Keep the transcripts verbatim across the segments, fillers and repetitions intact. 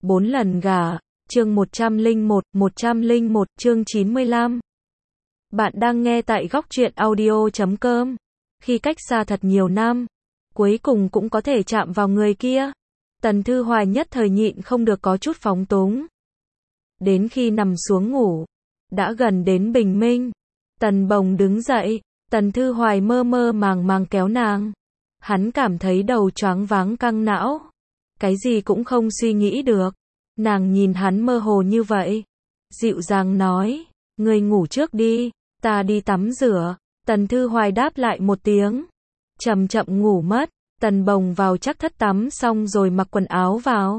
Bốn lần gả, chương một trăm lẻ một, một trăm lẻ một, chương chín mươi lăm. Bạn đang nghe tại góc truyện audio chấm com. Khi cách xa thật nhiều năm, cuối cùng cũng có thể chạm vào người kia. Tần Thư Hoài nhất thời nhịn không được có chút phóng túng. Đến khi nằm xuống ngủ, đã gần đến bình minh. Tần Bồng đứng dậy, Tần Thư Hoài mơ mơ màng màng kéo nàng. Hắn cảm thấy đầu choáng váng căng não. Cái gì cũng không suy nghĩ được. Nàng nhìn hắn mơ hồ như vậy. Dịu dàng nói, ngươi ngủ trước đi, ta đi tắm rửa. Tần Thư Hoài đáp lại một tiếng. Chậm chậm ngủ mất. Tần Bồng vào chắc thất tắm xong rồi mặc quần áo vào.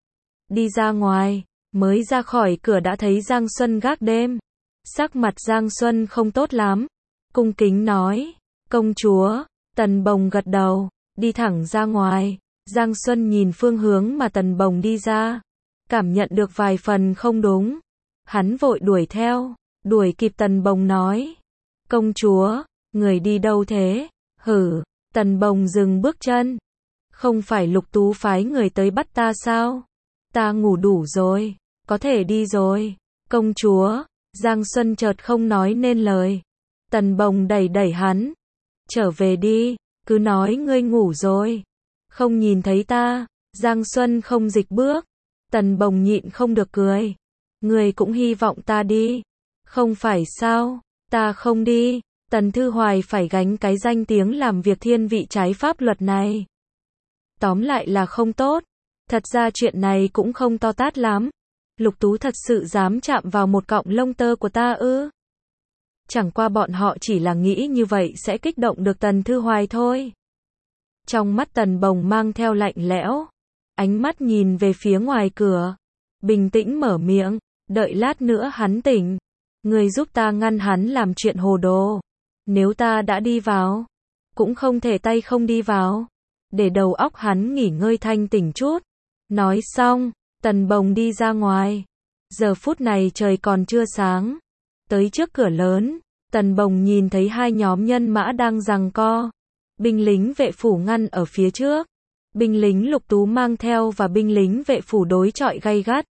Đi ra ngoài, mới ra khỏi cửa đã thấy Giang Xuân gác đêm. Sắc mặt Giang Xuân không tốt lắm. Cung kính nói, công chúa. Tần Bồng gật đầu, đi thẳng ra ngoài. Giang Xuân nhìn phương hướng mà Tần Bồng đi ra, cảm nhận được vài phần không đúng. Hắn vội đuổi theo, đuổi kịp Tần Bồng nói, công chúa, người đi đâu thế? Hử, Tần Bồng dừng bước chân. Không phải Lục Tú phái người tới bắt ta sao? Ta ngủ đủ rồi, có thể đi rồi. Công chúa, Giang Xuân chợt không nói nên lời. Tần Bồng đẩy đẩy hắn, trở về đi, cứ nói ngươi ngủ rồi. Không nhìn thấy ta. Giang Xuân không dịch bước. Tần Bồng nhịn không được cười. Người cũng hy vọng ta đi. Không phải sao, ta không đi. Tần Thư Hoài phải gánh cái danh tiếng làm việc thiên vị trái pháp luật này. Tóm lại là không tốt. Thật ra chuyện này cũng không to tát lắm. Lục Tú thật sự dám chạm vào một cọng lông tơ của ta ư? Chẳng qua bọn họ chỉ là nghĩ như vậy sẽ kích động được Tần Thư Hoài thôi. Trong mắt Tần Bồng mang theo lạnh lẽo, ánh mắt nhìn về phía ngoài cửa, bình tĩnh mở miệng, đợi lát nữa hắn tỉnh, người giúp ta ngăn hắn làm chuyện hồ đồ. Nếu ta đã đi vào, cũng không thể tay không đi vào, để đầu óc hắn nghỉ ngơi thanh tỉnh chút. Nói xong, Tần Bồng đi ra ngoài. Giờ phút này trời còn chưa sáng. Tới trước cửa lớn, Tần Bồng nhìn thấy hai nhóm nhân mã đang giằng co. Binh lính vệ phủ ngăn ở phía trước. Binh lính Lục Tú mang theo và binh lính vệ phủ đối chọi gay gắt.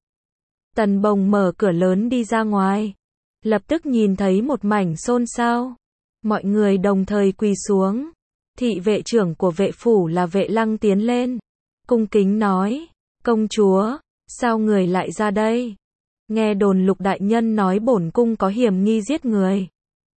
Tần Bồng mở cửa lớn đi ra ngoài. Lập tức nhìn thấy một mảnh xôn xao. Mọi người đồng thời quỳ xuống. Thị vệ trưởng của vệ phủ là Vệ Lăng tiến lên. Cung kính nói, công chúa, sao người lại ra đây? Nghe đồn Lục đại nhân nói bổn cung có hiểm nghi giết người,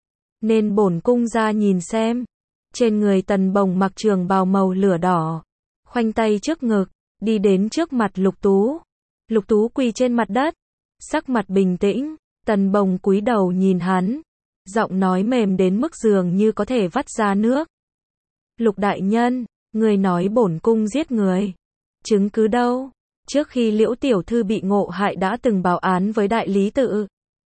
nên bổn cung ra nhìn xem. Trên người Tần Bồng mặc trường bào màu lửa đỏ, khoanh tay trước ngực, đi đến trước mặt Lục Tú. Lục Tú quỳ trên mặt đất, sắc mặt bình tĩnh. Tần Bồng cúi đầu nhìn hắn, giọng nói mềm đến mức dường như có thể vắt ra nước. Lục đại nhân, người nói bổn cung giết người, chứng cứ đâu? Trước khi Liễu tiểu thư bị ngộ hại đã từng báo án với đại lý tự,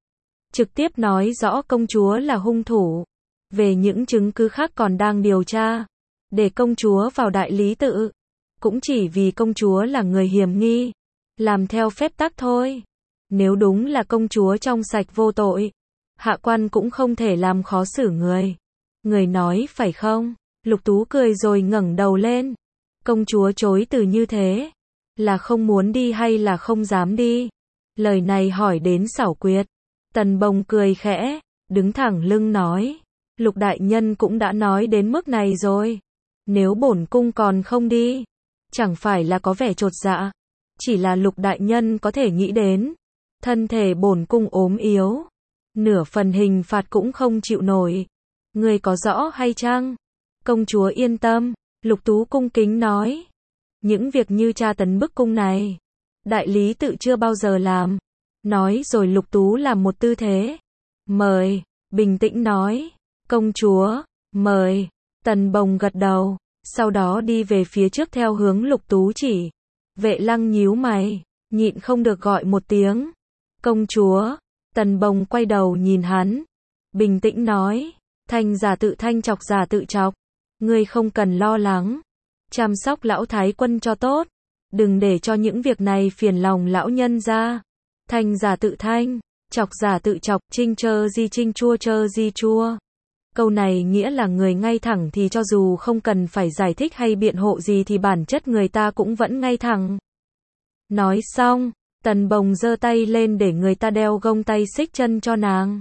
trực tiếp nói rõ công chúa là hung thủ. Về những chứng cứ khác còn đang điều tra, để công chúa vào đại lý tự, cũng chỉ vì công chúa là người hiểm nghi, làm theo phép tắc thôi. Nếu đúng là công chúa trong sạch vô tội, hạ quan cũng không thể làm khó xử người. Người nói phải không? Lục Tú cười rồi ngẩng đầu lên. Công chúa chối từ như thế, là không muốn đi hay là không dám đi? Lời này hỏi đến xảo quyệt. Tần Bồng cười khẽ, đứng thẳng lưng nói, Lục đại nhân cũng đã nói đến mức này rồi. Nếu bổn cung còn không đi, chẳng phải là có vẻ chột dạ. Chỉ là Lục đại nhân có thể nghĩ đến, thân thể bổn cung ốm yếu, nửa phần hình phạt cũng không chịu nổi. Người có rõ hay chăng? Công chúa yên tâm, Lục Tú cung kính nói. Những việc như tra tấn bức cung này, đại lý tự chưa bao giờ làm. Nói rồi Lục Tú làm một tư thế. Mời, bình tĩnh nói. Công chúa, mời. Tần Bồng gật đầu, sau đó đi về phía trước theo hướng Lục Tú chỉ. Vệ Lăng nhíu mày, nhịn không được gọi một tiếng. Công chúa. Tần Bồng quay đầu nhìn hắn, bình tĩnh nói, thanh giả tự thanh, chọc giả tự chọc. Ngươi không cần lo lắng, chăm sóc lão thái quân cho tốt, đừng để cho những việc này phiền lòng lão nhân ra. Thanh giả tự thanh, chọc giả tự chọc, chinh chơ di chinh, chua chơ di chua. Câu này nghĩa là người ngay thẳng thì cho dù không cần phải giải thích hay biện hộ gì thì bản chất người ta cũng vẫn ngay thẳng. Nói xong, Tần Bồng giơ tay lên để người ta đeo gông tay xích chân cho nàng.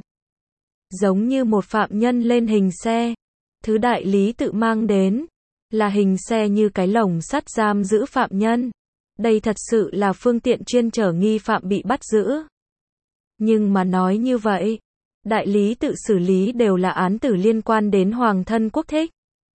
Giống như một phạm nhân lên hình xe. Thứ đại lý tự mang đến là hình xe như cái lồng sắt giam giữ phạm nhân. Đây thật sự là phương tiện chuyên chở nghi phạm bị bắt giữ. Nhưng mà nói như vậy, đại lý tự xử lý đều là án tử liên quan đến hoàng thân quốc thích.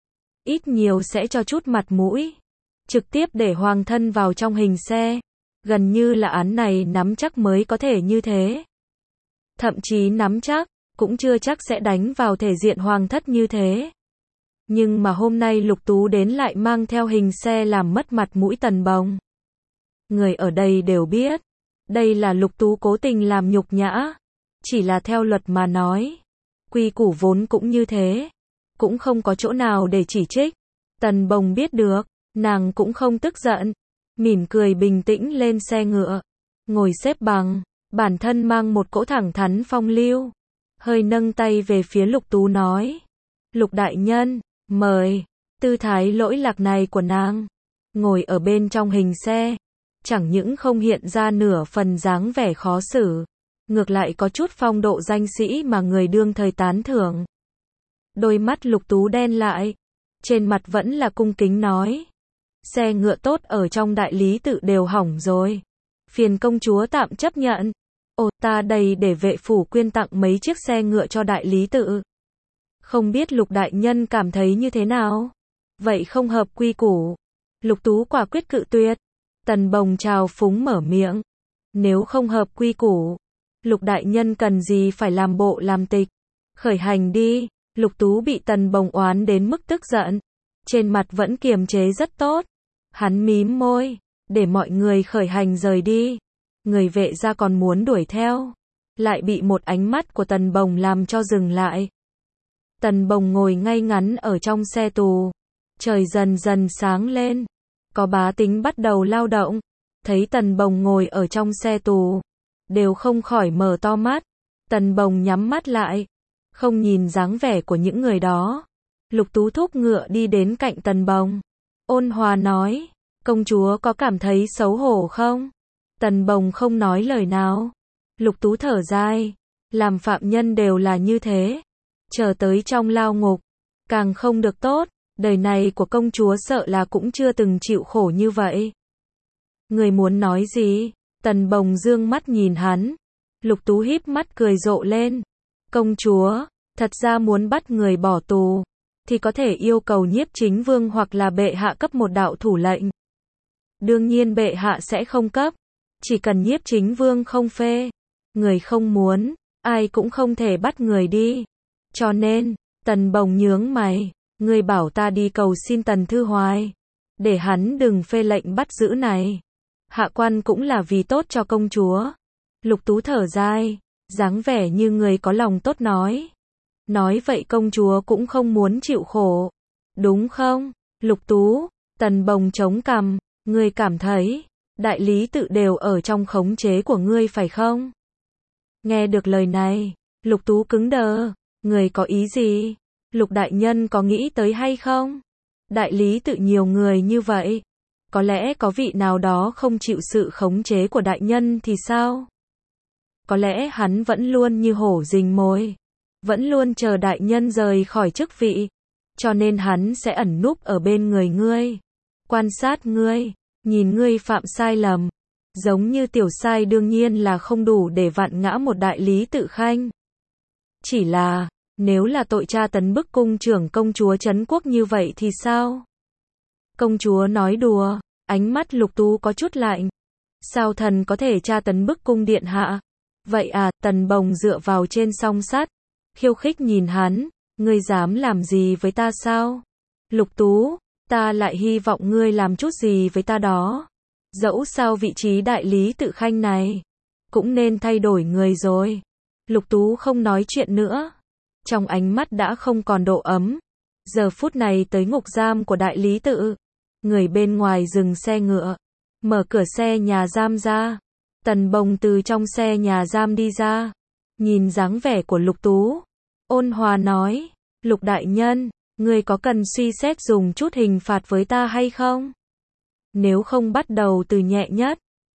Ít nhiều sẽ cho chút mặt mũi. Trực tiếp để hoàng thân vào trong hình xe. Gần như là án này nắm chắc mới có thể như thế. Thậm chí nắm chắc, cũng chưa chắc sẽ đánh vào thể diện hoàng thất như thế. Nhưng mà hôm nay Lục Tú đến lại mang theo hình xe làm mất mặt mũi Tần Bồng. Người ở đây đều biết, đây là Lục Tú cố tình làm nhục nhã. Chỉ là theo luật mà nói, quy củ vốn cũng như thế, cũng không có chỗ nào để chỉ trích. Tần Bồng biết được, nàng cũng không tức giận, mỉm cười bình tĩnh lên xe ngựa, ngồi xếp bằng, bản thân mang một cỗ thẳng thắn phong lưu, hơi nâng tay về phía Lục Tú nói: "Lục đại nhân, mời." Tư thái lỗi lạc này của nàng, ngồi ở bên trong hình xe, chẳng những không hiện ra nửa phần dáng vẻ khó xử, ngược lại có chút phong độ danh sĩ mà người đương thời tán thưởng. Đôi mắt Lục Tú đen lại, trên mặt vẫn là cung kính nói: "Xe ngựa tốt ở trong đại lý tự đều hỏng rồi, phiền công chúa tạm chấp nhận." "Ồ, ta đây để vệ phủ quyên tặng mấy chiếc xe ngựa cho đại lý tự." Không biết Lục đại nhân cảm thấy như thế nào? Vậy không hợp quy củ. Lục Tú quả quyết cự tuyệt. Tần Bồng trào phúng mở miệng: "Nếu không hợp quy củ, Lục đại nhân cần gì phải làm bộ làm tịch. Khởi hành đi." Lục Tú bị Tần Bồng oán đến mức tức giận, trên mặt vẫn kiềm chế rất tốt. Hắn mím môi, để mọi người khởi hành rời đi. Người vệ gia còn muốn đuổi theo, lại bị một ánh mắt của Tần Bồng làm cho dừng lại. Tần Bồng ngồi ngay ngắn ở trong xe tù. Trời dần dần sáng lên, có bá tính bắt đầu lao động, thấy Tần Bồng ngồi ở trong xe tù, đều không khỏi mở to mắt. Tần Bồng nhắm mắt lại, không nhìn dáng vẻ của những người đó. Lục Tú thúc ngựa đi đến cạnh Tần Bồng, ôn hòa nói: "Công chúa có cảm thấy xấu hổ không?" Tần Bồng không nói lời nào. Lục Tú thở dài, làm phạm nhân đều là như thế, chờ tới trong lao ngục, càng không được tốt. Đời này của công chúa sợ là cũng chưa từng chịu khổ như vậy. Người muốn nói gì? Tần Bồng dương mắt nhìn hắn. Lục Tú híp mắt cười rộ lên. Công chúa, thật ra muốn bắt người bỏ tù, thì có thể yêu cầu Nhiếp Chính Vương hoặc là bệ hạ cấp một đạo thủ lệnh. Đương nhiên bệ hạ sẽ không cấp, chỉ cần Nhiếp Chính Vương không phê, người không muốn, ai cũng không thể bắt người đi. Cho nên, Tần Bồng nhướng mày, ngươi bảo ta đi cầu xin Tần Thư Hoài, để hắn đừng phê lệnh bắt giữ này. Hạ quan cũng là vì tốt cho công chúa. Lục Tú thở dài, dáng vẻ như người có lòng tốt nói. Nói vậy công chúa cũng không muốn chịu khổ, đúng không? Lục Tú, Tần Bồng chống cằm, ngươi cảm thấy, đại lý tự đều ở trong khống chế của ngươi phải không? Nghe được lời này, Lục Tú cứng đờ, người có ý gì? Lục đại nhân có nghĩ tới hay không? Đại lý tự nhiều người như vậy, có lẽ có vị nào đó không chịu sự khống chế của đại nhân thì sao? Có lẽ hắn vẫn luôn như hổ rình mồi, vẫn luôn chờ đại nhân rời khỏi chức vị, cho nên hắn sẽ ẩn núp ở bên người ngươi, quan sát ngươi, nhìn ngươi phạm sai lầm, giống như tiểu sai đương nhiên là không đủ để vặn ngã một đại lý tự khanh. Chỉ là, nếu là tội tra tấn bức cung trưởng công chúa trấn quốc như vậy thì sao? Công chúa nói đùa, ánh mắt Lục Tú có chút lạnh. Sao thần có thể tra tấn bức cung điện hạ? Vậy à, Tần Bồng dựa vào trên song sắt, khiêu khích nhìn hắn, ngươi dám làm gì với ta sao? Lục Tú, ta lại hy vọng ngươi làm chút gì với ta đó. Dẫu sao vị trí đại lý tự khanh này, cũng nên thay đổi người rồi. Lục Tú không nói chuyện nữa. Trong ánh mắt đã không còn độ ấm. Giờ phút này tới ngục giam của đại lý tự. Người bên ngoài dừng xe ngựa, mở cửa xe nhà giam ra. Tần Bồng từ trong xe nhà giam đi ra, nhìn dáng vẻ của Lục Tú, ôn hòa nói: Lục đại nhân, ngươi có cần suy xét dùng chút hình phạt với ta hay không? Nếu không bắt đầu từ nhẹ nhất,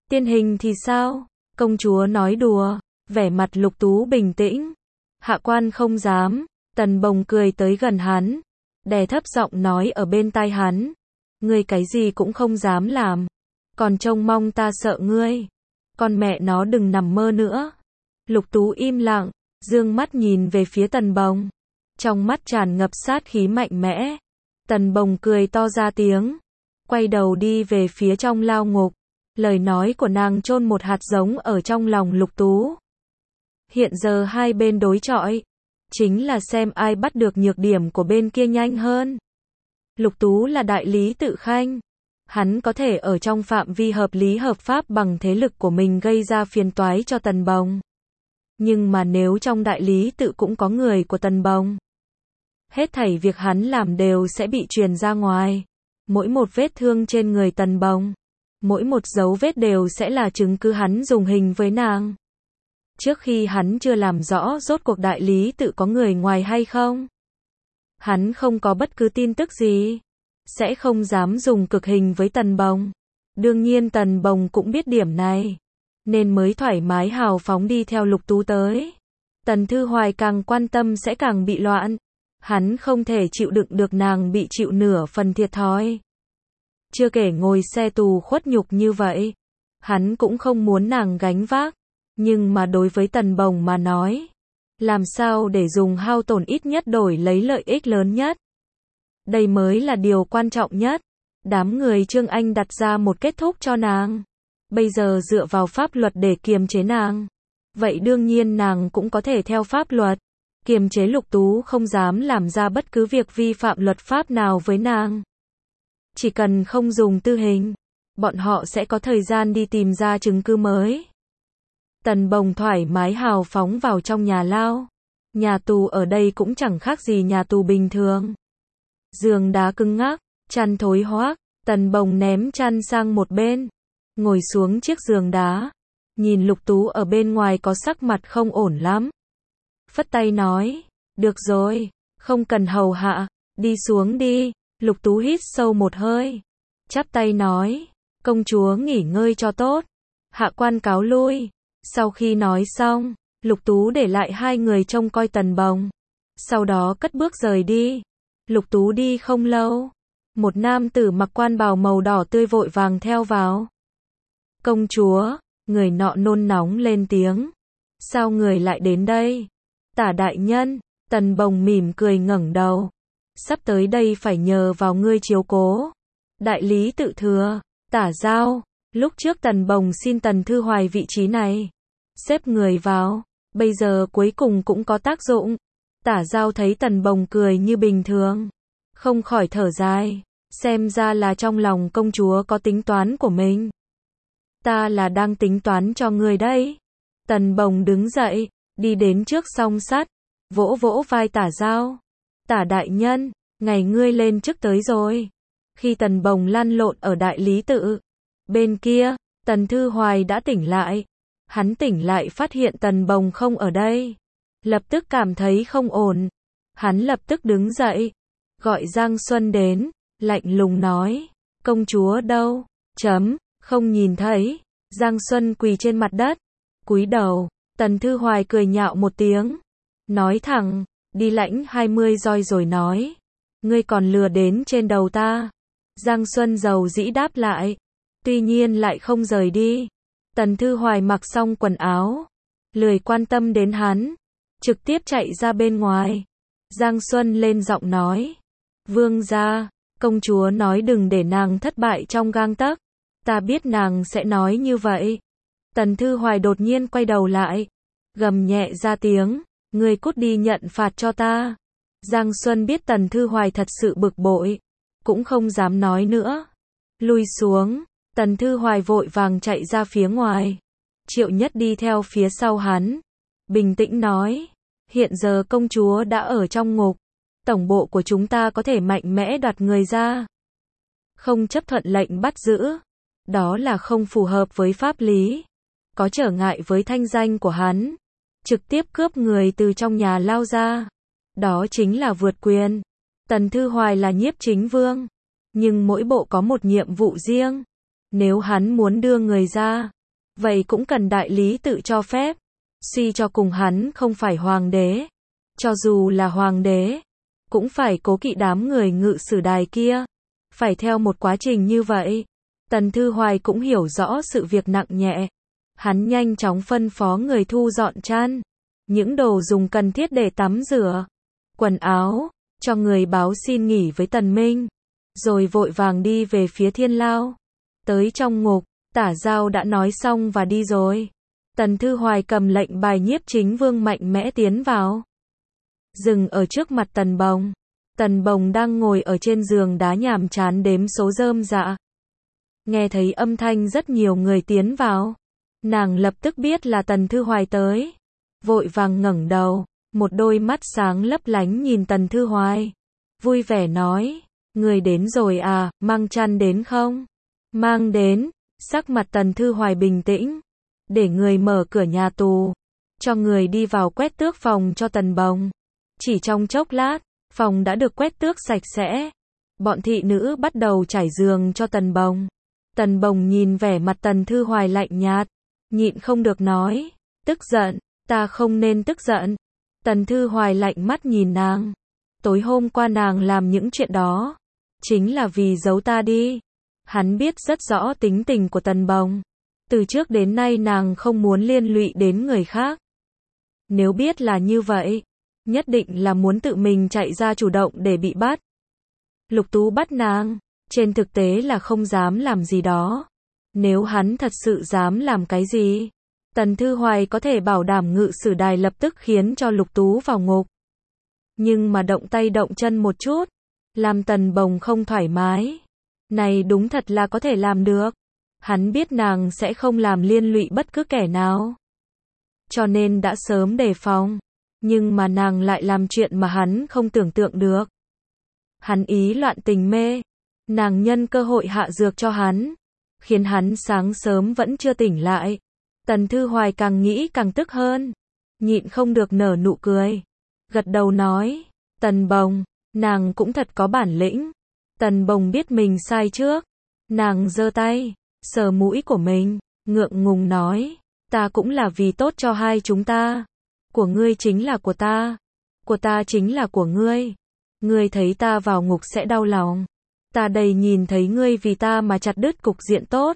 Tiên hình thì sao? Công chúa nói đùa, vẻ mặt Lục Tú bình tĩnh. Hạ quan không dám. Tần Bồng cười tới gần hắn, đè thấp giọng nói ở bên tai hắn. Ngươi cái gì cũng không dám làm, còn trông mong ta sợ ngươi. Con mẹ nó đừng nằm mơ nữa. Lục Tú im lặng, dương mắt nhìn về phía Tần Bồng. Trong mắt tràn ngập sát khí mạnh mẽ. Tần Bồng cười to ra tiếng, quay đầu đi về phía trong lao ngục. Lời nói của nàng chôn một hạt giống ở trong lòng Lục Tú. Hiện giờ hai bên đối chọi, chính là xem ai bắt được nhược điểm của bên kia nhanh hơn. Lục Tú là đại lý tự khanh, hắn có thể ở trong phạm vi hợp lý hợp pháp bằng thế lực của mình gây ra phiền toái cho Tần Bồng. Nhưng mà nếu trong đại lý tự cũng có người của Tần Bồng, hết thảy việc hắn làm đều sẽ bị truyền ra ngoài. Mỗi một vết thương trên người Tần Bồng, mỗi một dấu vết đều sẽ là chứng cứ hắn dùng hình với nàng. Trước khi hắn chưa làm rõ rốt cuộc đại lý tự có người ngoài hay không, hắn không có bất cứ tin tức gì, sẽ không dám dùng cực hình với Tần Bồng. Đương nhiên Tần Bồng cũng biết điểm này, nên mới thoải mái hào phóng đi theo Lục Tú tới. Tần Thư Hoài càng quan tâm sẽ càng bị loạn, hắn không thể chịu đựng được nàng bị chịu nửa phần thiệt thòi. Chưa kể ngồi xe tù khuất nhục như vậy, hắn cũng không muốn nàng gánh vác. Nhưng mà đối với Tần Bồng mà nói, làm sao để dùng hao tổn ít nhất đổi lấy lợi ích lớn nhất? Đây mới là điều quan trọng nhất. Đám người Trương Anh đặt ra một kết thúc cho nàng. Bây giờ dựa vào pháp luật để kiềm chế nàng. Vậy đương nhiên nàng cũng có thể theo pháp luật kiềm chế Lục Tú, không dám làm ra bất cứ việc vi phạm luật pháp nào với nàng. Chỉ cần không dùng tư hình, bọn họ sẽ có thời gian đi tìm ra chứng cứ mới. Tần Bồng thoải mái hào phóng vào trong nhà lao. Nhà tù ở đây cũng chẳng khác gì nhà tù bình thường. Giường đá cứng ngắc, chăn thối hoác. Tần Bồng ném chăn sang một bên, ngồi xuống chiếc giường đá, nhìn Lục Tú ở bên ngoài có sắc mặt không ổn lắm. Phất tay nói, được rồi, không cần hầu hạ, đi xuống đi. Lục Tú hít sâu một hơi, chắp tay nói, công chúa nghỉ ngơi cho tốt, hạ quan cáo lui. Sau khi nói xong, Lục Tú để lại hai người trông coi Tần Bồng, sau đó cất bước rời đi. Lục Tú đi không lâu, một nam tử mặc quan bào màu đỏ tươi vội vàng theo vào. Công chúa, người nọ nôn nóng lên tiếng, sao người lại đến đây? Tả đại nhân. Tần Bồng mỉm cười ngẩng đầu, sắp tới đây phải nhờ vào ngươi chiếu cố. Đại lý tự thừa, Tả Giao. Lúc trước Tần Bồng xin Tần Thư Hoài vị trí này, xếp người vào, bây giờ cuối cùng cũng có tác dụng. Tả Giao thấy Tần Bồng cười như bình thường, không khỏi thở dài, xem ra là trong lòng công chúa có tính toán của mình. Ta là đang tính toán cho ngươi đấy. Tần Bồng đứng dậy, đi đến trước song sắt, vỗ vỗ vai Tả Giao. Tả đại nhân, ngày ngươi lên chức tới rồi. Khi Tần Bồng lăn lộn ở đại lý tự, bên kia, Tần Thư Hoài đã tỉnh lại. Hắn tỉnh lại phát hiện Tần Bồng không ở đây, lập tức cảm thấy không ổn. Hắn lập tức đứng dậy, gọi Giang Xuân đến, lạnh lùng nói, công chúa đâu? Chấm, không nhìn thấy. Giang Xuân quỳ trên mặt đất, cúi đầu. Tần Thư Hoài cười nhạo một tiếng, nói thẳng, đi lãnh hai mươi roi rồi nói, ngươi còn lừa đến trên đầu ta. Giang Xuân dầu dĩ đáp lại, tuy nhiên lại không rời đi. Tần Thư Hoài mặc xong quần áo, lười quan tâm đến hắn, trực tiếp chạy ra bên ngoài. Giang Xuân lên giọng nói, vương gia, công chúa nói đừng để nàng thất bại trong gang tấc. Ta biết nàng sẽ nói như vậy. Tần Thư Hoài đột nhiên quay đầu lại, gầm nhẹ ra tiếng, ngươi cút đi nhận phạt cho ta. Giang Xuân biết Tần Thư Hoài thật sự bực bội, cũng không dám nói nữa. Lui xuống. Tần Thư Hoài vội vàng chạy ra phía ngoài. Triệu Nhất đi theo phía sau hắn, bình tĩnh nói, hiện giờ công chúa đã ở trong ngục, tổng bộ của chúng ta có thể mạnh mẽ đoạt người ra, không chấp thuận lệnh bắt giữ, đó là không phù hợp với pháp lý, có trở ngại với thanh danh của hắn. Trực tiếp cướp người từ trong nhà lao ra, đó chính là vượt quyền. Tần Thư Hoài là nhiếp chính vương, nhưng mỗi bộ có một nhiệm vụ riêng. Nếu hắn muốn đưa người ra, vậy cũng cần đại lý tự cho phép. Suy cho cùng hắn không phải hoàng đế. Cho dù là hoàng đế, cũng phải cố kỵ đám người ngự sử đài kia. Phải theo một quá trình như vậy. Tần Thư Hoài cũng hiểu rõ sự việc nặng nhẹ. Hắn nhanh chóng phân phó người thu dọn chăn, những đồ dùng cần thiết để tắm rửa, quần áo, cho người báo xin nghỉ với Tần Minh, rồi vội vàng đi về phía Thiên Lao. Tới trong ngục, Tả Giao đã nói xong và đi rồi. Tần Thư Hoài cầm lệnh bài nhiếp chính vương mạnh mẽ tiến vào. Dừng ở trước mặt Tần Bồng. Tần Bồng đang ngồi ở trên giường đá nhàm chán đếm số rơm rạ. Nghe thấy âm thanh rất nhiều người tiến vào. Nàng lập tức biết là Tần Thư Hoài tới. Vội vàng ngẩng đầu, một đôi mắt sáng lấp lánh nhìn Tần Thư Hoài. Vui vẻ nói, người đến rồi à, mang chăn đến không? Mang đến. Sắc mặt Tần Thư Hoài bình tĩnh. Để người mở cửa nhà tù. Cho người đi vào quét tước phòng cho Tần Bồng. Chỉ trong chốc lát, phòng đã được quét tước sạch sẽ. Bọn thị nữ bắt đầu trải giường cho Tần Bồng. Tần Bồng nhìn vẻ mặt Tần Thư Hoài lạnh nhạt, nhịn không được nói, tức giận, ta không nên tức giận. Tần Thư Hoài lạnh mắt nhìn nàng. Tối hôm qua nàng làm những chuyện đó, chính là vì giấu ta đi. Hắn biết rất rõ tính tình của Tần Bồng. Từ trước đến nay nàng không muốn liên lụy đến người khác. Nếu biết là như vậy, nhất định là muốn tự mình chạy ra chủ động để bị bắt. Lục Tú bắt nàng, trên thực tế là không dám làm gì đó. Nếu hắn thật sự dám làm cái gì, Tần Thư Hoài có thể bảo đảm ngự sử đài lập tức khiến cho Lục Tú vào ngục. Nhưng mà động tay động chân một chút, làm Tần Bồng không thoải mái. Này đúng thật là có thể làm được. Hắn biết nàng sẽ không làm liên lụy bất cứ kẻ nào. Cho nên đã sớm đề phòng. Nhưng mà nàng lại làm chuyện mà hắn không tưởng tượng được. Hắn ý loạn tình mê. Nàng nhân cơ hội hạ dược cho hắn. Khiến hắn sáng sớm vẫn chưa tỉnh lại. Tần Thư Hoài càng nghĩ càng tức hơn. Nhịn không được nở nụ cười. Gật đầu nói. Tần Bồng, nàng cũng thật có bản lĩnh. Tần Bồng biết mình sai trước. Nàng giơ tay, sờ mũi của mình, ngượng ngùng nói. Ta cũng là vì tốt cho hai chúng ta. Của ngươi chính là của ta. Của ta chính là của ngươi. Ngươi thấy ta vào ngục sẽ đau lòng. Ta đây nhìn thấy ngươi vì ta mà chặt đứt cục diện tốt.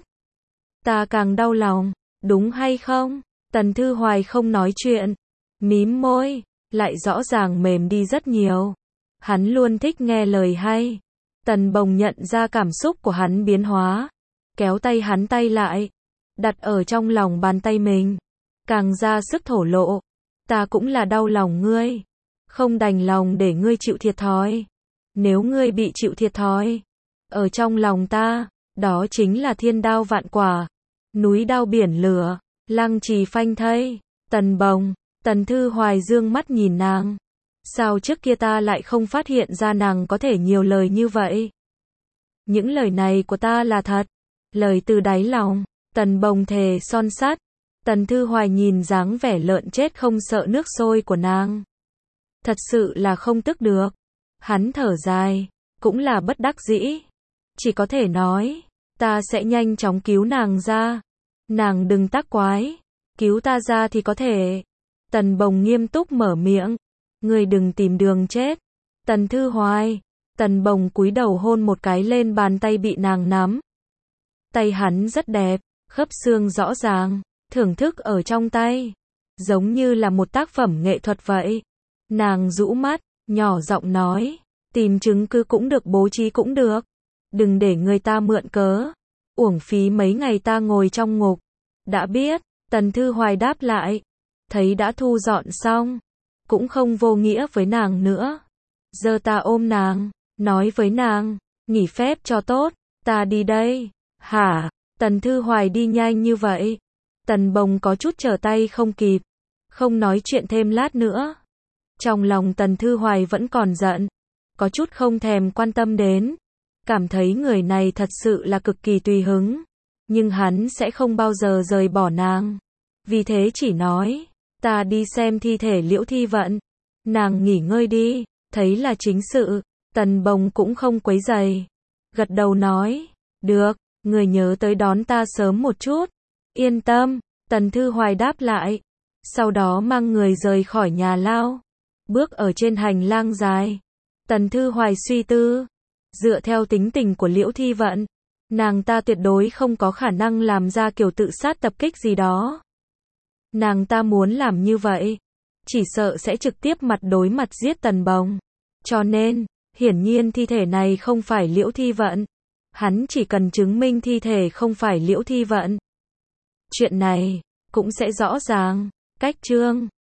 Ta càng đau lòng, đúng hay không? Tần Thư Hoài không nói chuyện. Mím môi, lại rõ ràng mềm đi rất nhiều. Hắn luôn thích nghe lời hay. Tần Bồng nhận ra cảm xúc của hắn biến hóa. Kéo tay hắn tay lại. Đặt ở trong lòng bàn tay mình. Càng ra sức thổ lộ. Ta cũng là đau lòng ngươi. Không đành lòng để ngươi chịu thiệt thòi. Nếu ngươi bị chịu thiệt thòi, ở trong lòng ta, đó chính là thiên đao vạn quả. Núi đao biển lửa, lăng trì phanh thây. Tần Bồng, Tần Thư Hoài dương mắt nhìn nàng. Sao trước kia ta lại không phát hiện ra nàng có thể nhiều lời như vậy? Những lời này của ta là thật. Lời từ đáy lòng. Tần Bồng thề son sắt. Tần Thư Hoài nhìn dáng vẻ lợn chết không sợ nước sôi của nàng. Thật sự là không tức được. Hắn thở dài. Cũng là bất đắc dĩ. Chỉ có thể nói. Ta sẽ nhanh chóng cứu nàng ra. Nàng đừng tác quái. Cứu ta ra thì có thể. Tần Bồng nghiêm túc mở miệng. Ngươi đừng tìm đường chết. Tần Thư Hoài. Tần Bồng cúi đầu hôn một cái lên bàn tay bị nàng nắm. Tay hắn rất đẹp. Khớp xương rõ ràng. Thưởng thức ở trong tay. Giống như là một tác phẩm nghệ thuật vậy. Nàng rũ mắt. Nhỏ giọng nói. Tìm chứng cứ cũng được, bố trí cũng được. Đừng để người ta mượn cớ. Uổng phí mấy ngày ta ngồi trong ngục. Đã biết. Tần Thư Hoài đáp lại. Thấy đã thu dọn xong. Cũng không vô nghĩa với nàng nữa. Giờ ta ôm nàng. Nói với nàng. Nghỉ phép cho tốt. Ta đi đây. Hả? Tần Thư Hoài đi nhanh như vậy. Tần Bồng có chút trở tay không kịp. Không nói chuyện thêm lát nữa. Trong lòng Tần Thư Hoài vẫn còn giận. Có chút không thèm quan tâm đến. Cảm thấy người này thật sự là cực kỳ tùy hứng. Nhưng hắn sẽ không bao giờ rời bỏ nàng. Vì thế chỉ nói. Ta đi xem thi thể Liễu Thi Vận. Nàng nghỉ ngơi đi. Thấy là chính sự. Tần Bồng cũng không quấy rầy. Gật đầu nói. Được. người nhớ tới đón ta sớm một chút. Yên tâm, Tần Thư Hoài đáp lại. Sau đó mang người rời khỏi nhà lao. Bước ở trên hành lang dài. Tần Thư Hoài suy tư. Dựa theo tính tình của Liễu Thi Vận, nàng ta tuyệt đối không có khả năng làm ra kiểu tự sát tập kích gì đó. Nàng ta muốn làm như vậy, chỉ sợ sẽ trực tiếp mặt đối mặt giết Tần Bồng. Cho nên, hiển nhiên thi thể này không phải Liễu Thi Vận. Hắn chỉ cần chứng minh thi thể không phải Liễu Thi Vận. Chuyện này, cũng sẽ rõ ràng. Cách chương